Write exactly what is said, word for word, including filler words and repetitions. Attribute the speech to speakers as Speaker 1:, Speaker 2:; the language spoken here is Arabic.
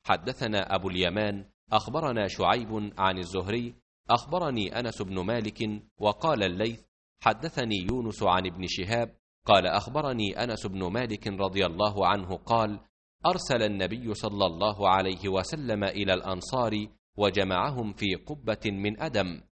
Speaker 1: حدثنا أبو اليمان أخبرنا شعيب عن الزهري أخبرني أنس بن مالك وقال الليث حدثني يونس عن ابن شهاب قال أخبرني أنس بن مالك رضي الله عنه قال أرسل النبي صلى الله عليه وسلم إلى الأنصار وجمعهم في قبة من أدم